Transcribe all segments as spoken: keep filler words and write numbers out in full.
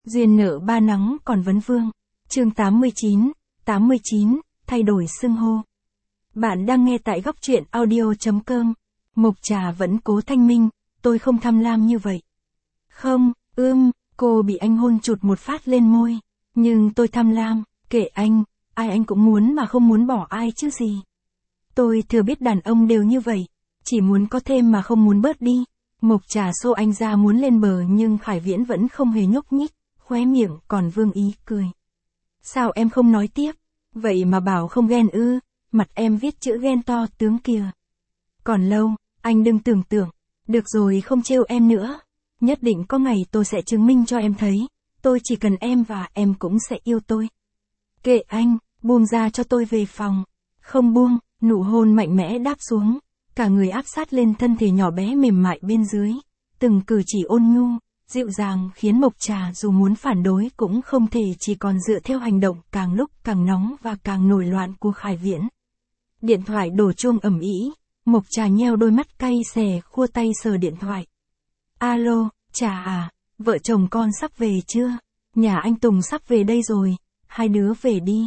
Duyên nợ ba nắng còn vấn vương. Chương tám mươi chín, tám mươi chín, thay đổi xưng hô. Bạn đang nghe tại góc truyện audio.com. Mộc Trà vẫn cố thanh minh, tôi không tham lam như vậy. Không, ưm, cô bị anh hôn chụt một phát lên môi. Nhưng tôi tham lam, kệ anh, ai anh cũng muốn mà không muốn bỏ ai chứ gì. Tôi thừa biết đàn ông đều như vậy, chỉ muốn có thêm mà không muốn bớt đi. Mộc Trà xô anh ra muốn lên bờ nhưng Khải Viễn vẫn không hề nhúc nhích, khóe miệng còn vương ý cười. Sao em không nói tiếp? Vậy mà bảo không ghen ư? Mặt em viết chữ ghen to tướng kìa. Còn lâu, anh đừng tưởng tượng. Được rồi, không trêu em nữa. Nhất định có ngày tôi sẽ chứng minh cho em thấy. Tôi chỉ cần em và em cũng sẽ yêu tôi. Kệ anh, buông ra cho tôi về phòng. Không buông, nụ hôn mạnh mẽ đáp xuống. Cả người áp sát lên thân thể nhỏ bé mềm mại bên dưới. Từng cử chỉ ôn nhu, dịu dàng khiến Mộc Trà dù muốn phản đối cũng không thể, chỉ còn dựa theo hành động càng lúc càng nóng và càng nổi loạn của Khải Viễn. Điện thoại đổ chuông ầm ĩ, Mộc Trà nheo đôi mắt cay xè, khua tay sờ điện thoại. Alo, Trà à, vợ chồng con sắp về chưa? Nhà anh Tùng sắp về đây rồi, hai đứa về đi.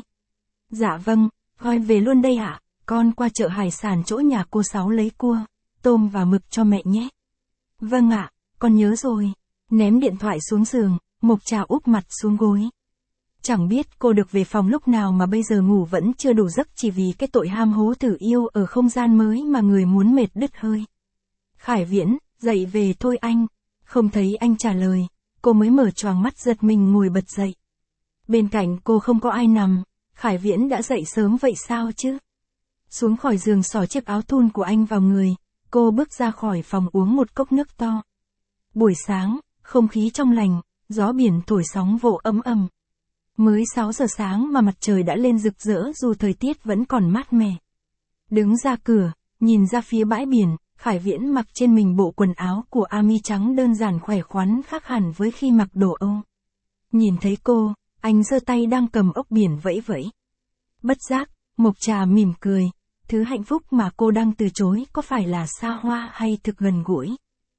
Dạ vâng, gọi về luôn đây ạ, con qua chợ hải sản chỗ nhà cô Sáu lấy cua, tôm và mực cho mẹ nhé. Vâng ạ, con nhớ rồi. Ném điện thoại xuống giường, Mộc Trà úp mặt xuống gối. Chẳng biết cô được về phòng lúc nào mà bây giờ ngủ vẫn chưa đủ giấc, chỉ vì cái tội ham hố thử yêu ở không gian mới mà người muốn mệt đứt hơi. Khải Viễn, dậy về thôi anh. Không thấy anh trả lời, cô mới mở choàng mắt giật mình ngồi bật dậy. Bên cạnh cô không có ai nằm, Khải Viễn đã dậy sớm vậy sao chứ? Xuống khỏi giường xỏ chiếc áo thun của anh vào người, cô bước ra khỏi phòng uống một cốc nước to. Buổi sáng, không khí trong lành, gió biển thổi sóng vỗ ấm ầm. Mới sáu giờ sáng mà mặt trời đã lên rực rỡ dù thời tiết vẫn còn mát mẻ. Đứng ra cửa, nhìn ra phía bãi biển, Khải Viễn mặc trên mình bộ quần áo của army trắng đơn giản khỏe khoắn, khác hẳn với khi mặc đồ Âu. Nhìn thấy cô, anh giơ tay đang cầm ốc biển vẫy vẫy. Bất giác, Mộc Trà mỉm cười, thứ hạnh phúc mà cô đang từ chối có phải là xa hoa hay thực gần gũi.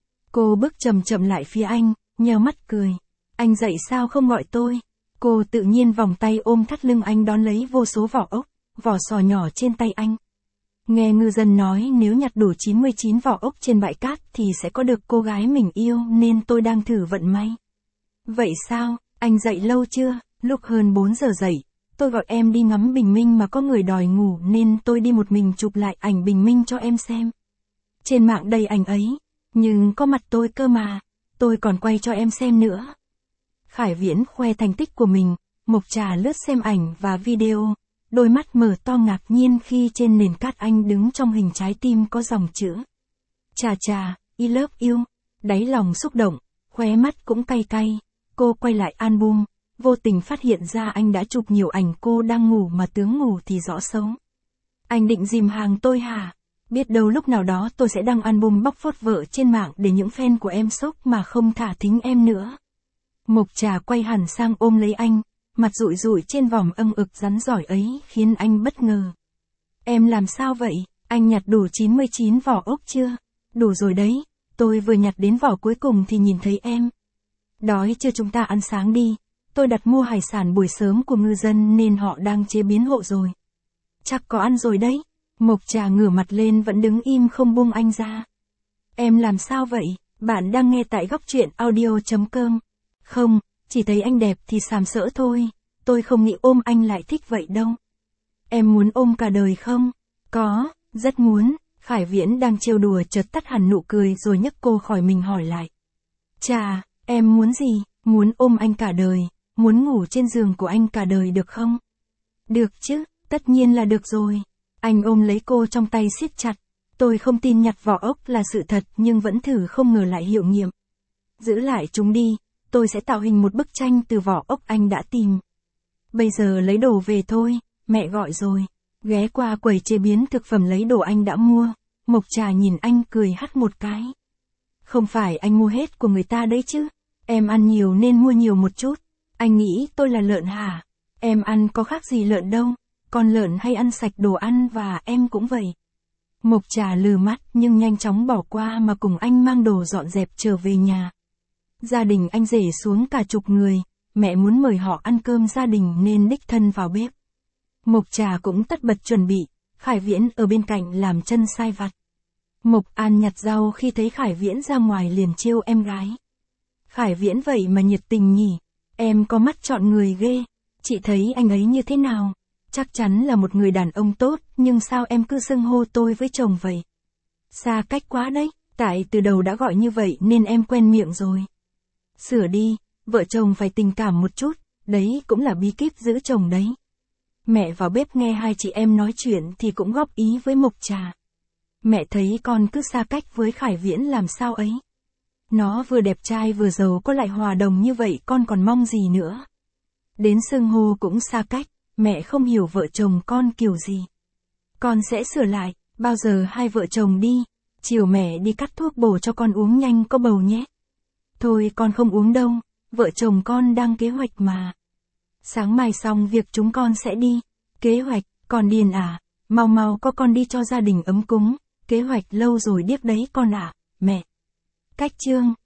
Cô bước chậm chậm lại phía anh, nheo mắt cười. Anh dậy sao không gọi tôi? Cô tự nhiên vòng tay ôm thắt lưng anh đón lấy vô số vỏ ốc, vỏ sò nhỏ trên tay anh. Nghe ngư dân nói nếu nhặt đủ chín mươi chín vỏ ốc trên bãi cát thì sẽ có được cô gái mình yêu, nên tôi đang thử vận may. Vậy sao, anh dậy lâu chưa? Lúc hơn bốn giờ dậy, tôi gọi em đi ngắm bình minh mà có người đòi ngủ nên tôi đi một mình chụp lại ảnh bình minh cho em xem. Trên mạng đầy ảnh ấy, nhưng có mặt tôi cơ mà, tôi còn quay cho em xem nữa. Khải Viễn khoe thành tích của mình, Mộc Trà lướt xem ảnh và video, đôi mắt mở to ngạc nhiên khi trên nền cát anh đứng trong hình trái tim có dòng chữ. Trà trà, I love you, đáy lòng xúc động, khóe mắt cũng cay cay, cô quay lại album, vô tình phát hiện ra anh đã chụp nhiều ảnh cô đang ngủ mà tướng ngủ thì rõ xấu. Anh định dìm hàng tôi hả? Biết đâu lúc nào đó tôi sẽ đăng album bóc phốt vợ trên mạng để những fan của em sốc mà không thả thính em nữa. Mộc Trà quay hẳn sang ôm lấy anh, mặt rụi rụi trên vòng âng ực rắn giỏi ấy khiến anh bất ngờ. Em làm sao vậy? Anh nhặt đủ chín mươi chín vỏ ốc chưa? Đủ rồi đấy, tôi vừa nhặt đến vỏ cuối cùng thì nhìn thấy em. Đói chưa, chúng ta ăn sáng đi, tôi đặt mua hải sản buổi sớm của ngư dân nên họ đang chế biến hộ rồi. Chắc có ăn rồi đấy. Mộc Trà ngửa mặt lên vẫn đứng im không buông anh ra. Em làm sao vậy? Bạn đang nghe tại góc truyện audio.com. Không, chỉ thấy anh đẹp thì sàm sỡ thôi, tôi không nghĩ ôm anh lại thích vậy đâu. Em muốn ôm cả đời không? Có, rất muốn. Khải Viễn đang trêu đùa chợt tắt hẳn nụ cười rồi nhấc cô khỏi mình hỏi lại. Chà, em muốn gì? Muốn ôm anh cả đời, muốn ngủ trên giường của anh cả đời được không? Được chứ, tất nhiên là được rồi. Anh ôm lấy cô trong tay siết chặt. Tôi không tin nhặt vỏ ốc là sự thật nhưng vẫn thử không ngờ lại hiệu nghiệm. Giữ lại chúng đi, tôi sẽ tạo hình một bức tranh từ vỏ ốc anh đã tìm. Bây giờ lấy đồ về thôi, mẹ gọi rồi. Ghé qua quầy chế biến thực phẩm lấy đồ anh đã mua. Mộc Trà nhìn anh cười hắt một cái. Không phải anh mua hết của người ta đấy chứ. Em ăn nhiều nên mua nhiều một chút. Anh nghĩ tôi là lợn hả? Em ăn có khác gì lợn đâu. Con lợn hay ăn sạch đồ ăn và em cũng vậy. Mộc Trà lừ mắt nhưng nhanh chóng bỏ qua mà cùng anh mang đồ dọn dẹp trở về nhà. Gia đình anh rể xuống cả chục người, mẹ muốn mời họ ăn cơm gia đình nên đích thân vào bếp. Mộc Trà cũng tất bật chuẩn bị, Khải Viễn ở bên cạnh làm chân sai vặt. Mộc An nhặt rau khi thấy Khải Viễn ra ngoài liền trêu em gái. Khải Viễn vậy mà nhiệt tình nhỉ, em có mắt chọn người ghê, chị thấy anh ấy như thế nào? Chắc chắn là một người đàn ông tốt, nhưng sao em cứ xưng hô tôi với chồng vậy? Xa cách quá đấy, tại từ đầu đã gọi như vậy nên em quen miệng rồi. Sửa đi, vợ chồng phải tình cảm một chút, đấy cũng là bí kíp giữ chồng đấy. Mẹ vào bếp nghe hai chị em nói chuyện thì cũng góp ý với Mộc Trà. Mẹ thấy con cứ xa cách với Khải Viễn làm sao ấy. Nó vừa đẹp trai vừa giàu có lại hòa đồng như vậy con còn mong gì nữa. Đến xưng hô cũng xa cách, mẹ không hiểu vợ chồng con kiểu gì. Con sẽ sửa lại, bao giờ hai vợ chồng đi, chiều mẹ đi cắt thuốc bổ cho con uống nhanh có bầu nhé. Thôi con không uống đâu, vợ chồng con đang kế hoạch mà. Sáng mai xong việc chúng con sẽ đi. Kế hoạch, con điên à, mau mau có con đi cho gia đình ấm cúng, kế hoạch lâu rồi điếc đấy con ạ, à. Mẹ. Cách chương